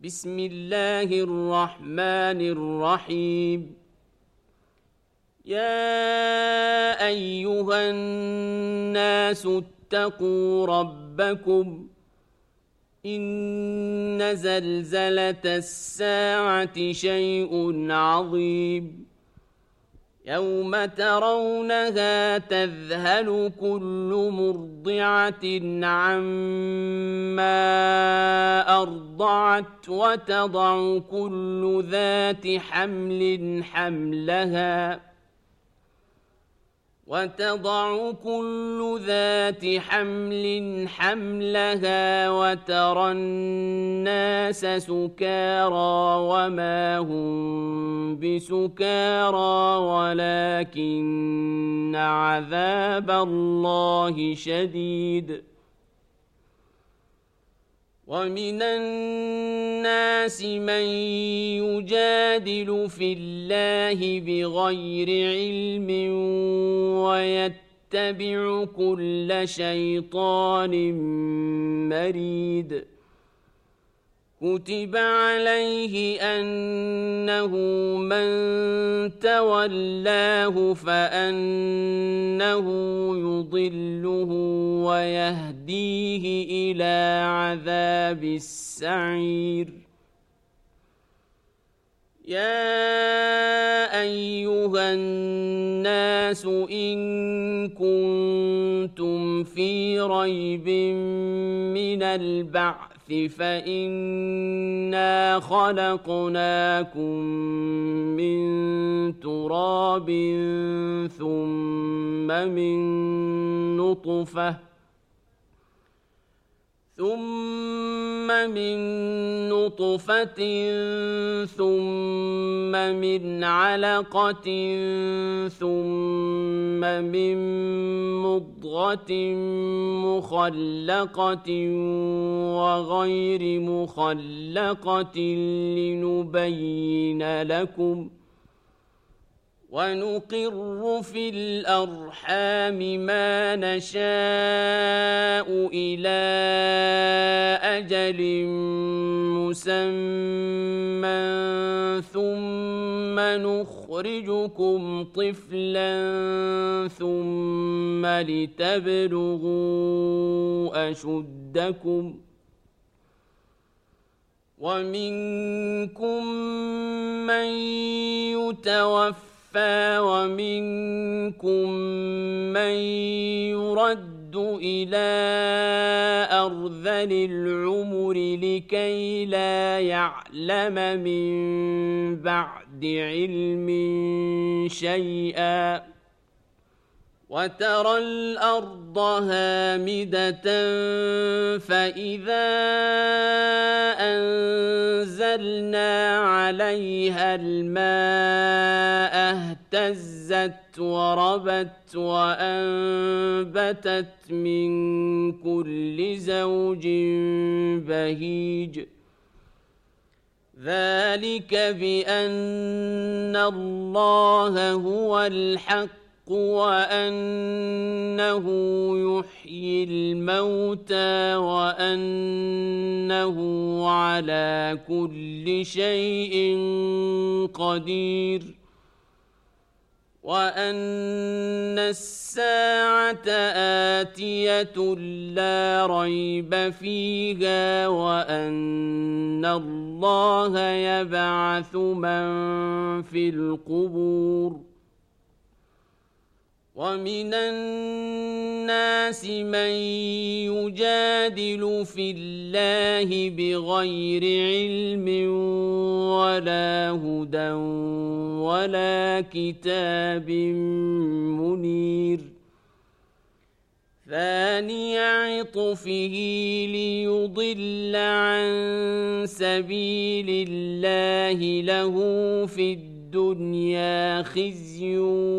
بسم الله الرحمن الرحيم. يا أيها الناس اتقوا ربكم إن زلزلة الساعة شيء عظيم يوم ترونها تذهل كل مرضعة عما أرضعت وتضع كل ذات حمل حملها وترى الناس سكارى وما هم بسكارى ولكن عذاب الله شديد. ومن الناس من يجادل في الله بغير علم ويتبع كل شيطان مريد. كتب عليه أنه من تولاه فأنه يضله ويهديه إلى عذاب السعير. يا أيها الناس إن كنتم في ريب من البعث فإنا خلقناكم من تراب ثم من نطفة ثم من علقة ثم من مضغة مخلقة وغير مخلقة لنبين لكم ونقر في الأرحام ما نشاء إلى أجل مسمى ثم نخرجكم طفلا ثم لتبلغوا أشدكم ومنكم من يتوفى ومنكم من يرد إلى أرذل العمر لكي لا يعلم من بعد علم شيئا. وترى الأرض هامدة فإذا أنزلنا عليها الماء اهتزت وربت وأنبتت من كل زوج بهيج. ذلك بأن الله هو الحق وأنه يحيي الموتى وأنه على كل شيء قدير وأن الساعة آتية لا ريب فيها وأن الله يبعث من في القبور. ومن الناس من يجادل في الله بغير علم ولا هدى ولا كتاب منير. ثاني عطفه ليضل عن سبيل الله له في الدنيا خزي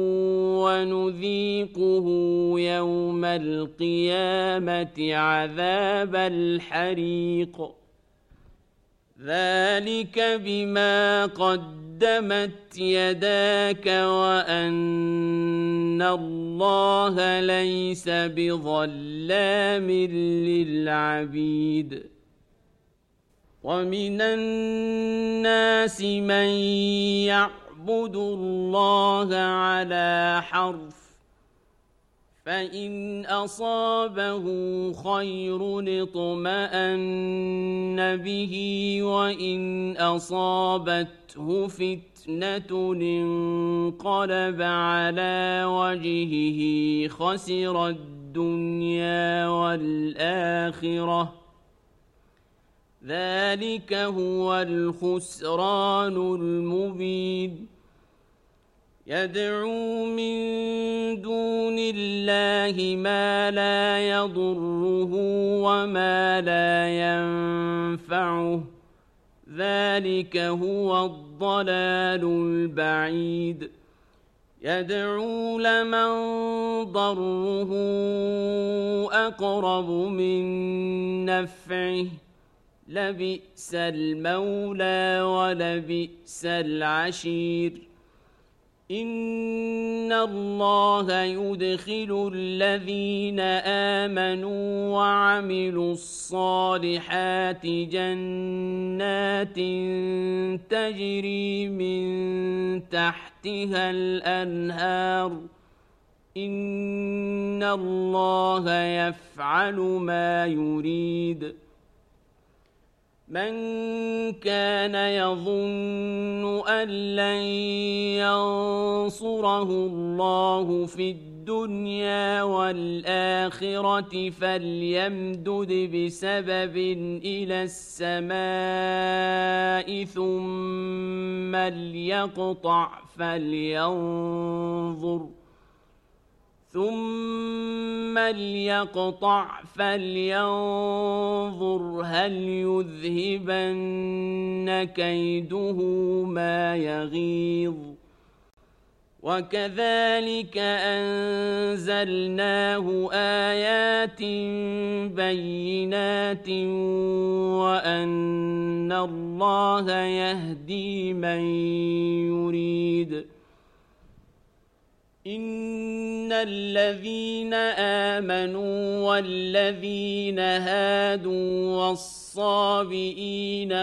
ونذيقه يوم القيامة عذاب الحريق. ذلك بما قدمت يداك وأن الله ليس بظلام للعبيد. ومن الناس من يعبد الله على حرف فإن أصابه خير اطمأن به وإن أصابته فتنة انقلب على وجهه خسر الدنيا والآخرة ذلك هو الخسران المبين يدعو من دون الله ما لا يضره وما لا ينفعه ذلك هو الضلال البعيد يدعو لمن ضره أقرب من نفعه لبئس المولى ولبئس العشير إن الله يدخل الذين آمنوا وعملوا الصالحات جنات تجري من تحتها الأنهار إن الله يفعل ما يريد من كان يظن أن لن ينصره الله في الدنيا والآخرة فليمدد بسبب إلى السماء ثم ليقطع فلينظر هل يذهبن كيده ما يغيظ وكذلك أنزلناه آيات بينات وأن الله يهدي من يريد إن الذين آمنوا والذين هادوا والصابئين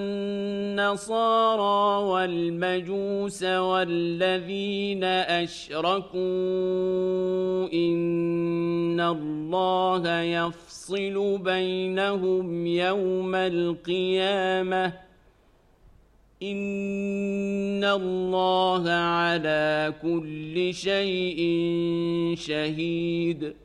والنصارى والمجوس والذين أشركوا إن الله يفصل بينهم يوم القيامة إن الله على كل شيء شهيد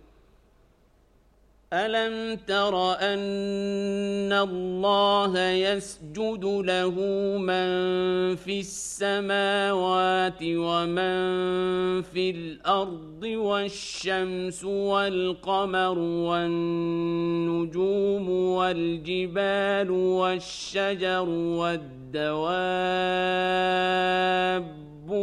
ألم تر أن الله يسجد له من في السماوات ومن في الأرض والشمس والقمر والنجوم والجبال والشجر والدواب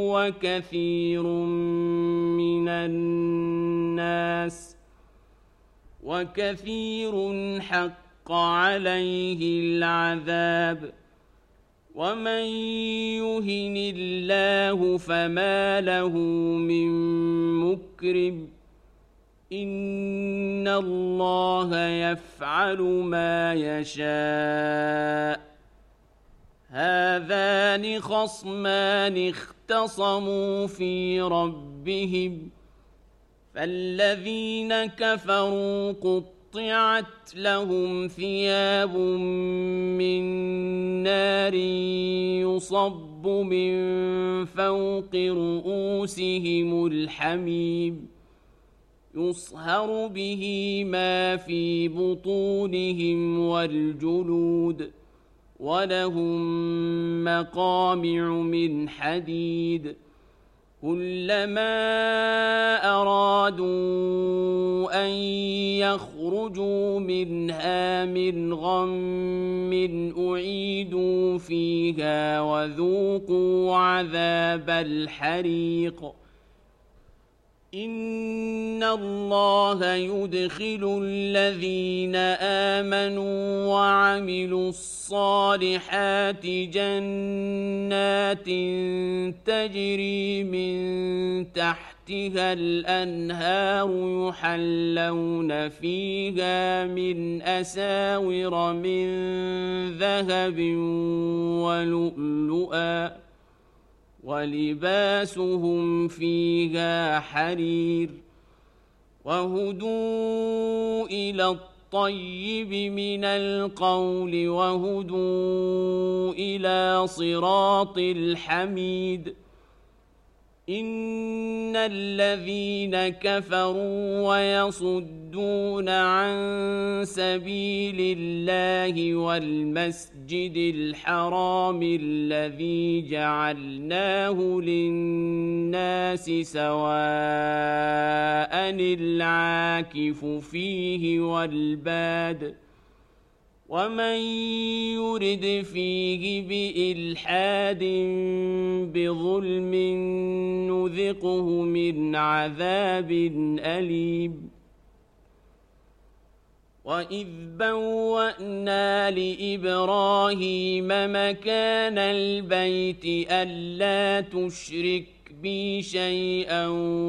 وكثير حق عليه العذاب ومن يهن الله فما له من مكرم إن الله يفعل ما يشاء هذان خصمان اختصموا في ربهم فالذين كفروا قطعت لهم ثياب من نار يصب من فوق رؤوسهم الحميم يصهر به ما في بطونهم والجلود ولهم مقامع من حديد كلما أرادوا أن يخرجوا منها من غم أعيدوا فيها وذوقوا عذاب الحريق إن الله يدخل الذين آمنوا وعملوا الصالحات جنات تجري من تحتها الأنهار يحلون فيها من أساور من ذهب ولؤلؤا ولباسهم فيها حرير وهدوا إلى الطيب من القول وهدوا إلى صراط الحميد إن الذين كفروا ويصدون عن سبيل الله والمسجد الحرام الذي جعلناه للناس سواء العاكف فيه والباد ومن يرد فيه بإلحاد بظلم نذقه من عذاب أليم وإذ بوأنا لإبراهيم مكان البيت ألا تشرك بي شيئا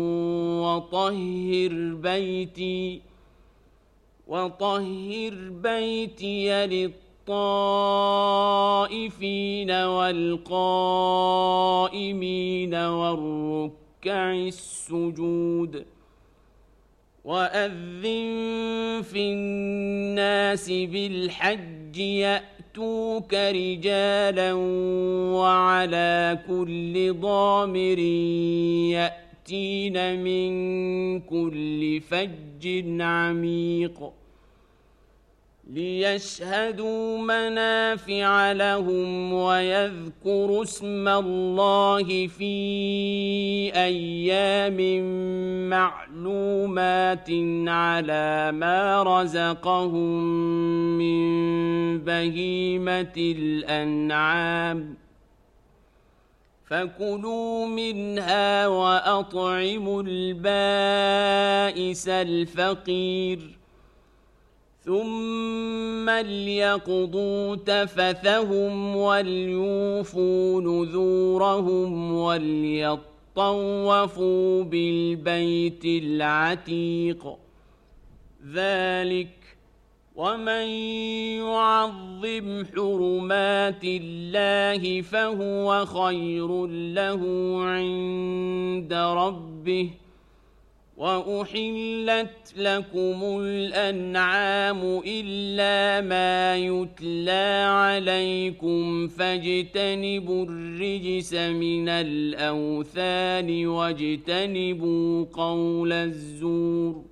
وطهر بيتي للطائفين والقائمين والركع السجود وأذن في الناس بالحج يأتوك رجالا وعلى كل ضامر يأتين من كل فج عميق ليشهدوا منافع لهم ويذكروا اسم الله في أيام معلومات على ما رزقهم من بهيمة الأنعام فكلوا منها وأطعموا البائس الفقير ثم ليقضوا تفثهم وليوفوا نذورهم وليطوفوا بالبيت العتيق ذلك ومن يعظم حرمات الله فهو خير له عند ربه وأحلت لكم الأنعام إلا ما يتلى عليكم فاجتنبوا الرجس من الأوثان واجتنبوا قول الزور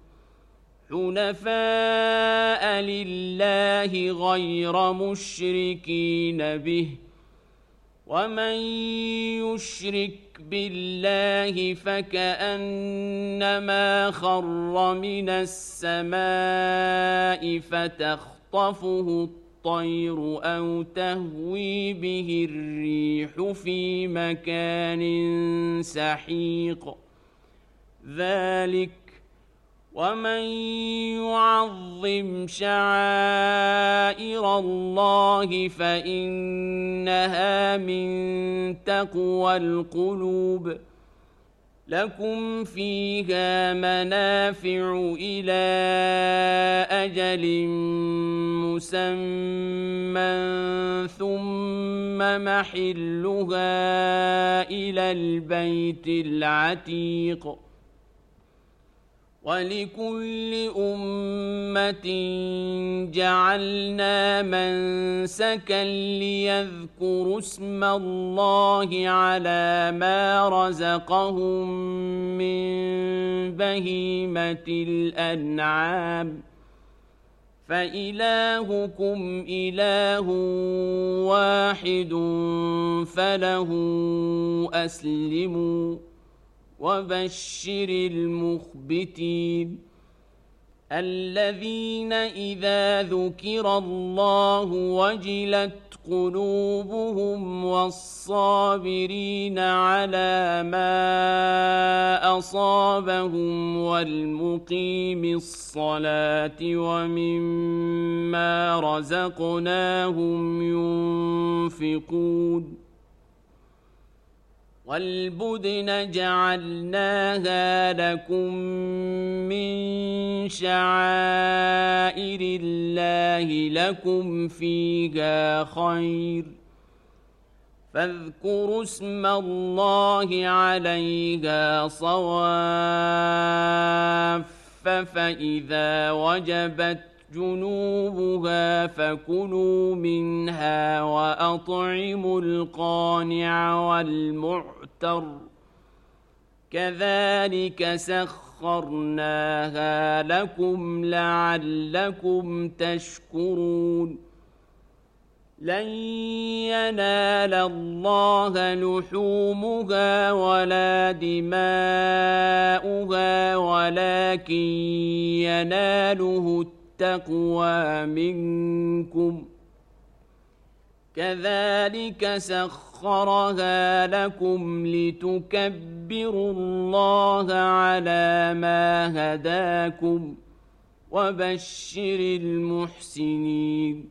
حنفاء لله غير مشركين به ومن يشرك بالله فكأنما خر من السماء فتخطفه الطير أو تهوي به الريح في مكان سحيق ذلك ومن يعظم شعائر الله فإنها من تقوى القلوب لكم فيها منافع إلى أجل مسمى ثم محلها إلى البيت العتيق ولكل أمة جعلنا منسكا ليذكروا اسم الله على ما رزقهم من بهيمة الأنعام فإلهكم إله واحد فله أسلموا وبشر المخبتين الذين إذا ذكر الله وجلت قلوبهم والصابرين على ما أصابهم والمقيم الصلاة ومما رزقناهم ينفقون والبدن جعلناها لكم من شعائر الله لكم فيها خير فاذكروا اسم الله عليها صواف فإذا وجبت جنوبها فكلوا منها وأطعموا القانع والمعتر كذلك سخرناها لكم لعلكم تشكرون لن ينال الله لحومها ولا دماؤها ولكن يناله التقوى منكم كذلك سخرها لكم لتكبروا الله على ما هداكم وبشر المحسنين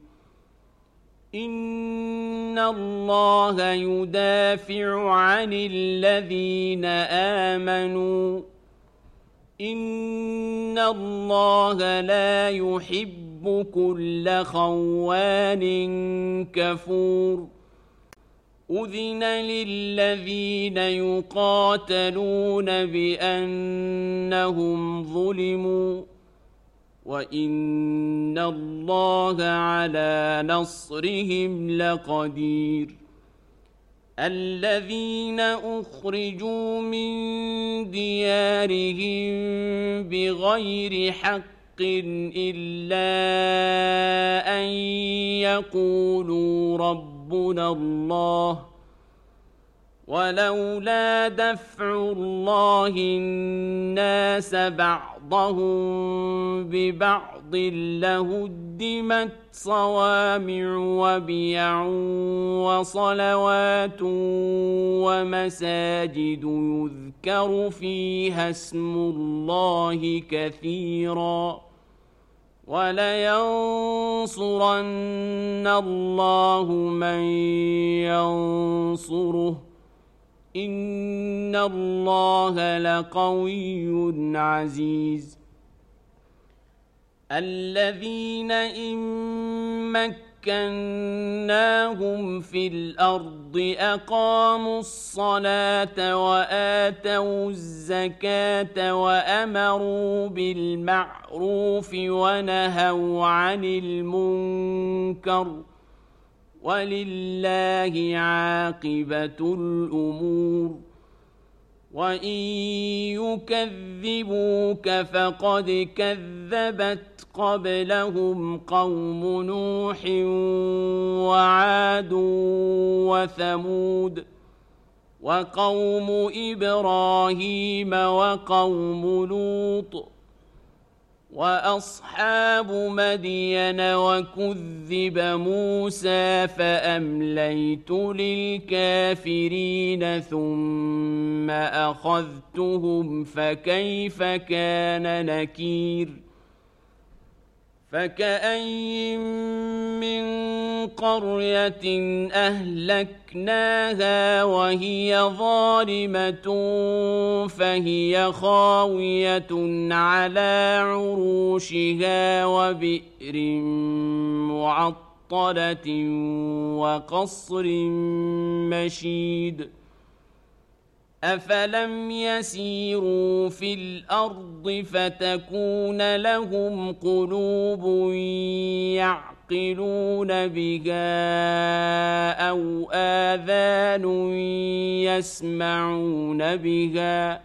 إن الله يدافع عن الذين آمنوا إن الله لا يحب كل خوان كفور أذن للذين يقاتلون بأنهم ظلموا وإن الله على نصرهم لقدير الذين أخرجوا من ديارهم بغير حق إلا أن يقولوا ربنا الله ولولا دفع الله الناس بعضهم ببعض لهدمت صوامع وبيع وصلوات ومساجد يذكر فيها اسم الله كثيرا ولينصرن الله من ينصره إن الله لقوي عزيز الذين إن مكناهم في الأرض أقاموا الصلاة وآتوا الزكاة وأمروا بالمعروف ونهوا عن المنكر ولله عاقبة الأمور وإن يكذبوك فقد كذبت قبلهم قوم نوح وعاد وثمود وقوم إبراهيم وقوم لوط وأصحاب مدين وكذب موسى فأمليت للكافرين ثم أخذتهم فكيف كان نكير فكأين من قرية أهلكناها وهي ظالمة فهي خاوية على عروشها وبئر معطلة وقصر مشيد أفلم يسيروا في الأرض فتكون لهم قلوب يعقلون بها أو آذان يسمعون بها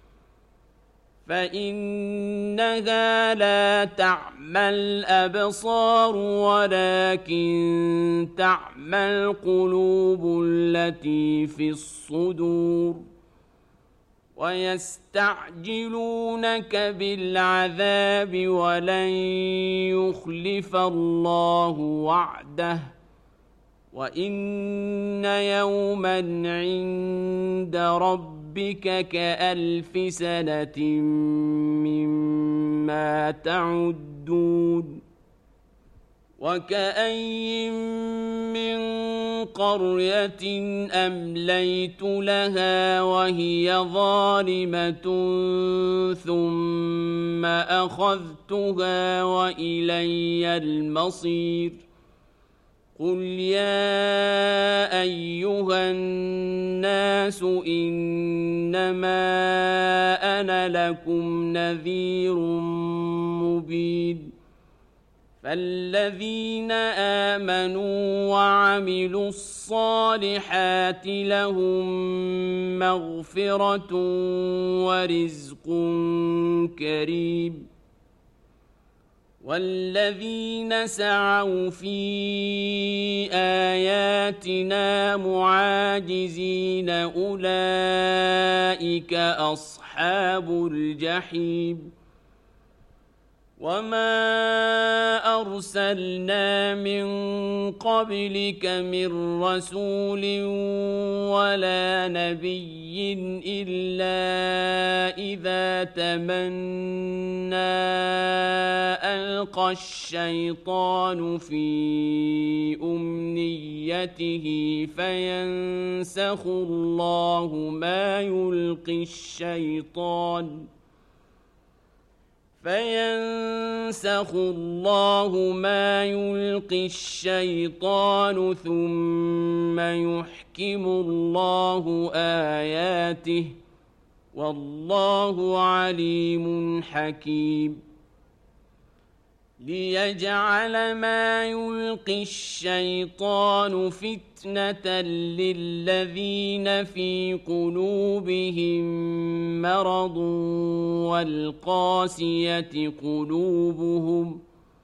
فإنها لا تعمى الأبصار ولكن تعمى القلوب التي في الصدور ويستعجلونك بالعذاب ولن يخلف الله وعده وإن يوما عند ربك كألف سنة مما تعدون وكأين من قرية أمليت لها وهي ظالمة ثم أخذتها وإلي المصير قل يا أيها الناس إنما أنا لكم نذير مبين فالذين آمنوا وعملوا الصالحات لهم مغفرة ورزق كريم والذين سعوا في آياتنا معاجزين أولئك أصحاب الجحيم وما أرسلنا من قبلك من رسول ولا نبي إلا إذا تمنى ألقى الشيطان في أمنيته فينسخ الله ما يلقي الشيطان ثم يحكم الله آياته والله عليم حكيم ليجعل ما يلقي الشيطان فتنة للذين في قلوبهم مرض والقاسية قلوبهم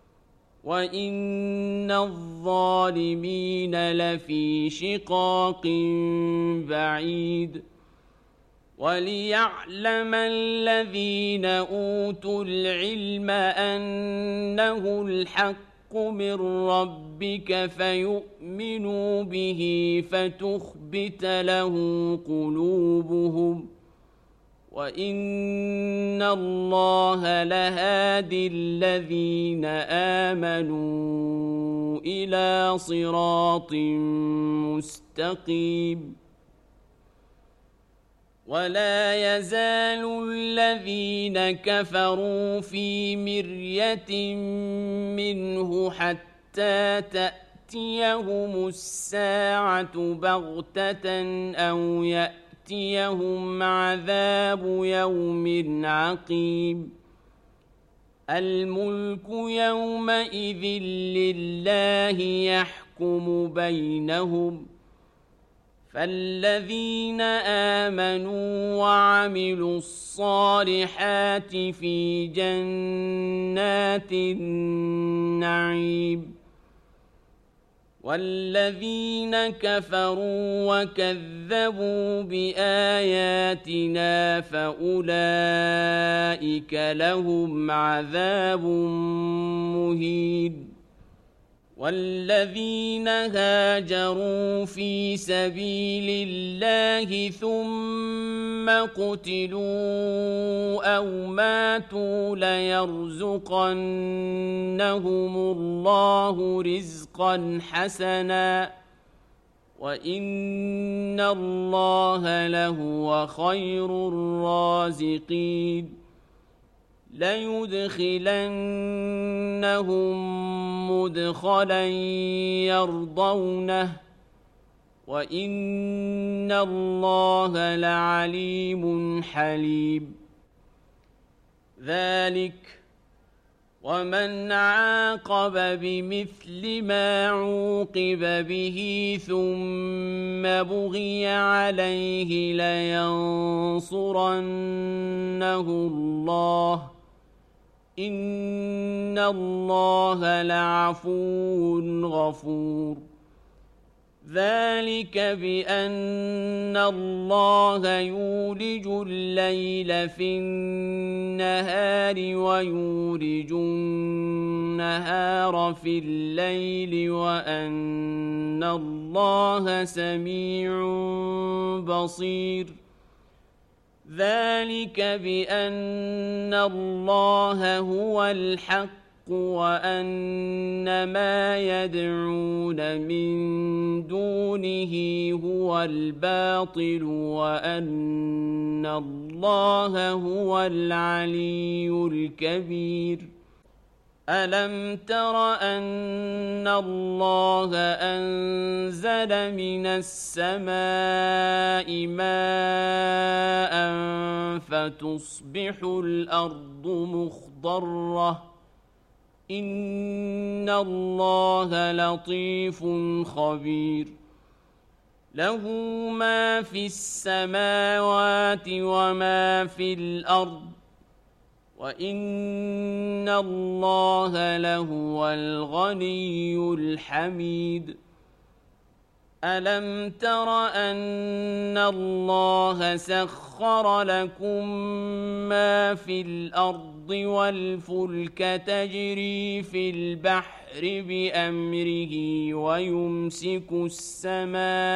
وإن الظالمين لفي شقاق بعيد وليعلم الذين أوتوا العلم أنه الحق من ربك فيؤمنوا به فتخبت له قلوبهم وإن الله لهادي الذين آمنوا إلى صراط مستقيم ولا يزال الذين كفروا في مرية منه حتى تأتيهم الساعة بغتة أو يأتيهم عذاب يوم عقيم الملك يومئذ لله يحكم بينهم فالذين آمنوا وعملوا الصالحات في جنات النعيم والذين كفروا وكذبوا بآياتنا فأولئك لهم عذاب مهين والذين هاجروا في سبيل الله ثم قتلوا أو ماتوا ليرزقنهم الله رزقا حسنا وإن الله لهو خير الرازقين ليدخلنهم مدخلا يرضونه وإن الله لعليم حليم ذلك ومن عاقب بمثل ما عوقب به ثم بغي عليه لينصرنه الله إن الله لعفو غفور ذلك بأن الله يولج الليل في النهار ويولج النهار في الليل وأن الله سميع بصير ذلك بأن الله هو الحق وأن ما يدعون من دونه هو الباطل وأن الله هو العلي الكبير ألم تر أن الله أنزل من السماء ماء فتصبح الأرض مخضرة إن الله لطيف خبير له ما في السماوات وما في الأرض وإن الله لهو الغني الحميد ألم تر أن الله سخر لكم ما في الأرض والفلك تجري في البحر بأمره ويمسك السماء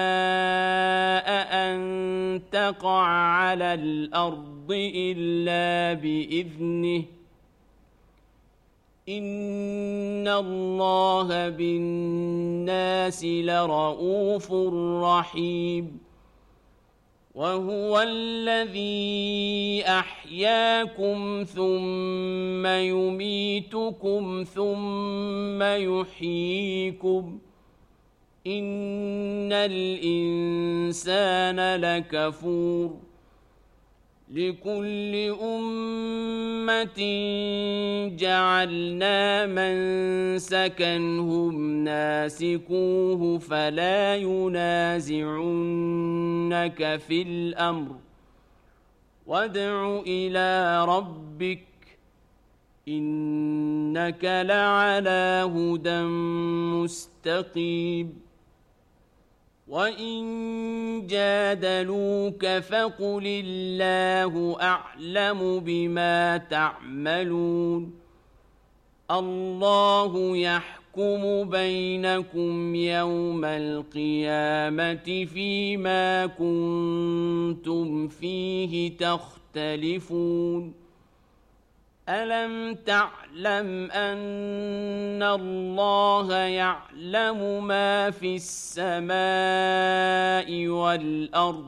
أن تقع على الأرض إلا بإذنه إن الله بالناس لرءوف رحيم وهو الذي أحياكم ثم يميتكم ثم يحييكم إن الإنسان لكفور لكل أمة جعلنا منسكا هم ناسكوه فلا ينازعنك في الأمر وادع إلى ربك إنك لعلى هدى مستقيم وإن جادلوك فقل الله أعلم بما تعملون الله يحكم بينكم يوم القيامة فيما كنتم فيه تختلفون ألم تعلم أن الله يعلم ما في السماء والأرض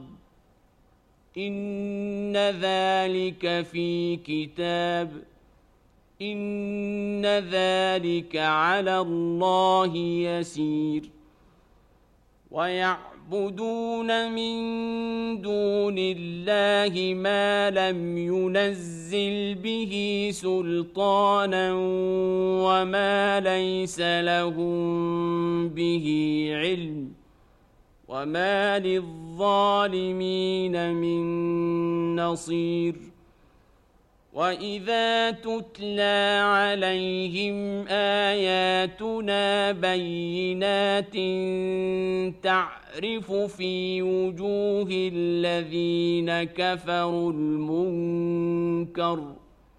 إن ذلك في كتاب إن ذلك على الله يسير ويعبدون من دون الله ما لم ينزل به سلطانا وما ليس لهم به علم وما للظالمين من نصير وإذا تتلى عليهم آياتنا بينات تعرف في وجوه الذين كفروا المنكر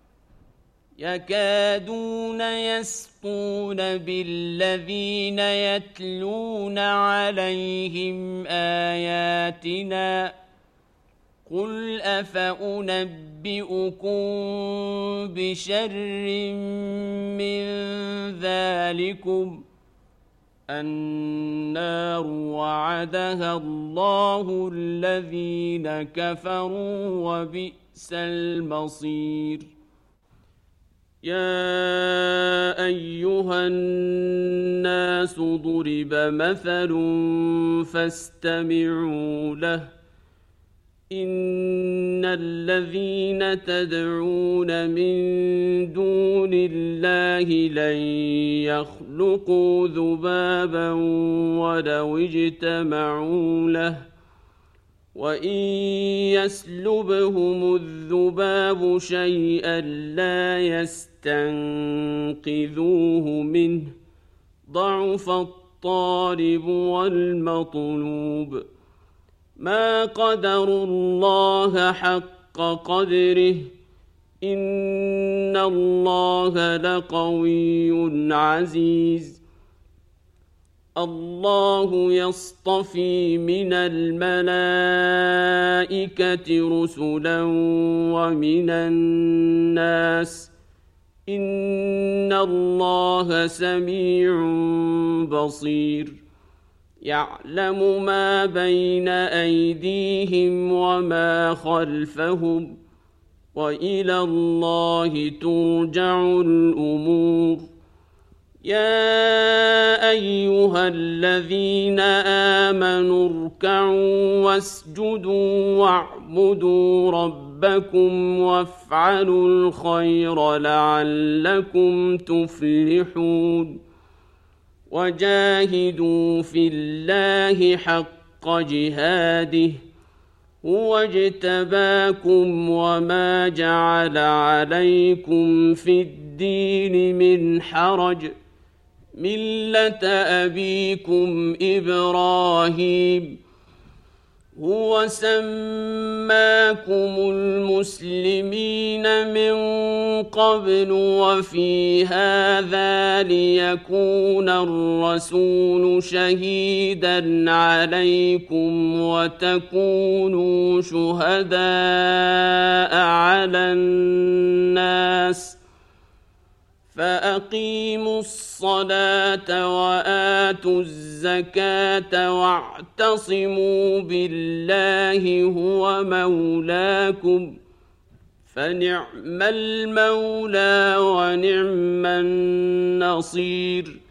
يكادون يسطون بالذين يتلون عليهم آياتنا قل أفأنبئكم بشر من ذلكم النار وعدها الله الذين كفروا وبئس المصير يا أيها الناس ضرب مثل فاستمعوا له إن الذين تدعون من دون الله لن يخلقوا ذبابا ولو اجتمعوا له وإن يسلبهم الذباب شيئا لا يستنقذوه منه ضعف الطالب والمطلوب ما قدروا الله حق قدره إن الله لقوي عزيز الله يصطفي من الملائكة رسلا ومن الناس إن الله سميع بصير يعلم ما بين أيديهم وما خلفهم وإلى الله ترجع الأمور يا أيها الذين آمنوا اركعوا واسجدوا واعبدوا ربكم وافعلوا الخير لعلكم تفلحون وجاهدوا في الله حق جهاده هو اجتباكم وما جعل عليكم في الدين من حرج ملة أبيكم إبراهيم هو سماكم المسلمين من قبل وفي هذا ليكون الرسول شهيدا عليكم وتكونوا شهداء على الناس فأقيموا الصلاة وآتوا الزكاة واعتصموا بالله هو مولاكم فنعم المولى ونعم النصير